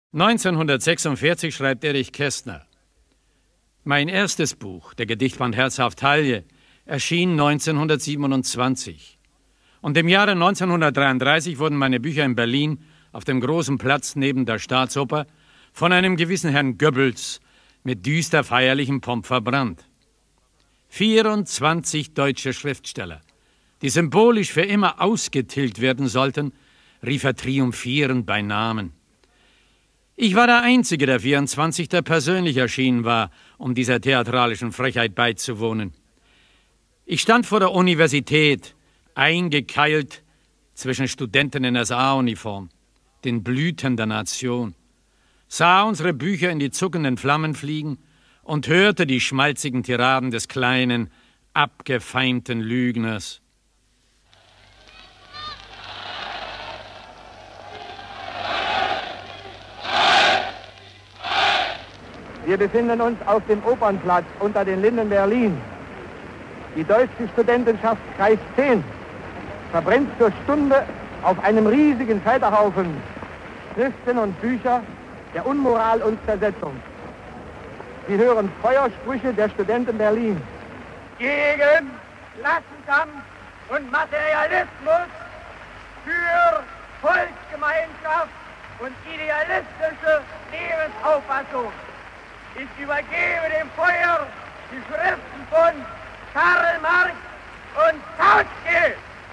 1946 schreibt Erich Kästner: Mein erstes Buch, der Gedichtband Herzhaft Halje, erschien 1927. Und im Jahre 1933 wurden meine Bücher in Berlin auf dem großen Platz neben der Staatsoper von einem gewissen Herrn Goebbels mit düster feierlichem Pomp verbrannt. 24 deutsche Schriftsteller, die symbolisch für immer ausgetilgt werden sollten, rief er triumphierend bei Namen. Ich war der einzige der 24, der persönlich erschienen war, um dieser theatralischen Frechheit beizuwohnen. Ich stand vor der Universität, eingekeilt zwischen Studenten in SA-Uniform, den Blüten der Nation, sah unsere Bücher in die zuckenden Flammen fliegen und hörte die schmalzigen Tiraden des kleinen, abgefeimten Lügners. Wir befinden uns auf dem Opernplatz unter den Linden Berlin. Die deutsche Studentenschaft Kreis 10 verbrennt zur Stunde auf einem riesigen Scheiterhaufen Schriften und Bücher der Unmoral und Zersetzung. Sie hören Feuersprüche der Studenten Berlin. Gegen Klassenkampf und Materialismus, für Volksgemeinschaft und idealistische Lebensauffassung. Ich übergebe dem Feuer die Schriften von Karl Marx und Kautsky.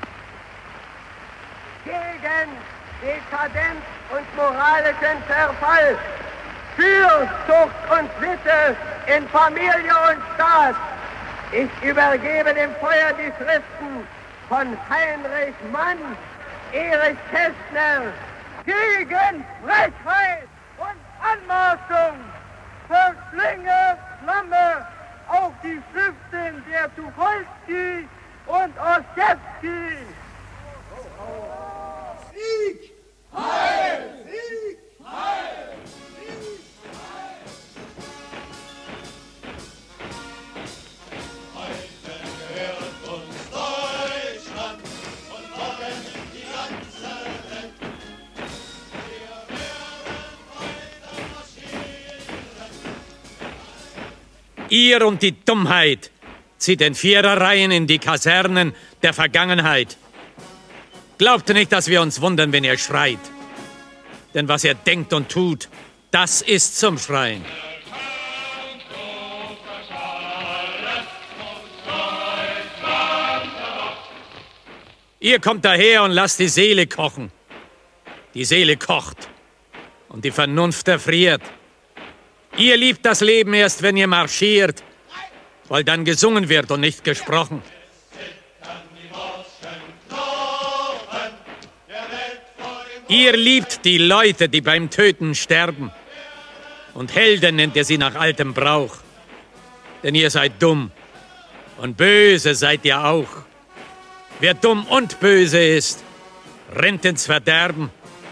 Gegen Dekadenz und moralischen Zerfall, für Zucht und Sitte in Familie und Staat. Ich übergebe dem Feuer die Schriften von Heinrich Mann, Erich Kästner. Gegen Frechheit und Anmaßung, verschlinge Flamme auf die Schriften der Tucholsky und Ossietzky. Sieg! Heil! Sieg! Heil! Sieg! Heil! Heute gehört uns Deutschland und morgen die ganze Welt. Wir werden weiter marschieren. Ihr und die Dummheit zieht in Viererreihen in die Kasernen der Vergangenheit. Glaubt nicht, dass wir uns wundern, wenn ihr schreit. Denn was ihr denkt und tut, das ist zum Schreien. Ihr kommt daher und lasst die Seele kochen. Die Seele kocht und die Vernunft erfriert. Ihr liebt das Leben erst, wenn ihr marschiert, weil dann gesungen wird und nicht gesprochen. Ihr liebt die Leute, die beim Töten sterben. Und Helden nennt ihr sie nach altem Brauch. Denn ihr seid dumm. Und böse seid ihr auch. Wer dumm und böse ist, rennt ins Verderben.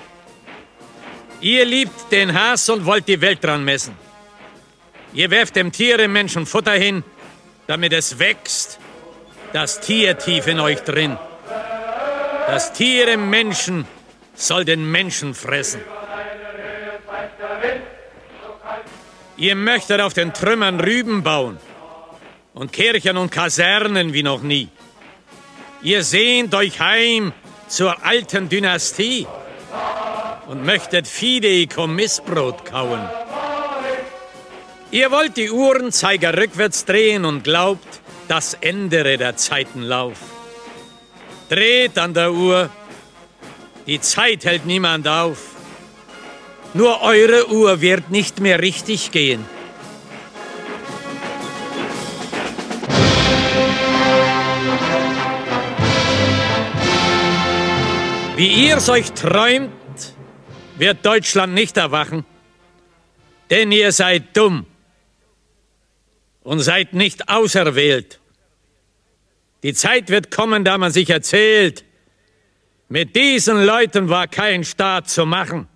Ihr liebt den Hass und wollt die Welt dran messen. Ihr werft dem Tiere Menschen Futter hin, damit es wächst. Das Tier tief in euch drin. Das Tier im Menschen soll den Menschen fressen. Ihr möchtet auf den Trümmern Rüben bauen und Kirchen und Kasernen wie noch nie. Ihr sehnt euch heim zur alten Dynastie und möchtet Fideikommiss Missbrot kauen. Ihr wollt die Uhrenzeiger rückwärts drehen und glaubt, das ändere der Zeiten Lauf. Dreht an der Uhr, die Zeit hält niemand auf. Nur eure Uhr wird nicht mehr richtig gehen. Wie ihr's euch träumt, wird Deutschland nicht erwachen, denn ihr seid dumm und seid nicht auserwählt. Die Zeit wird kommen, da man sich erzählt, mit diesen Leuten war kein Staat zu machen.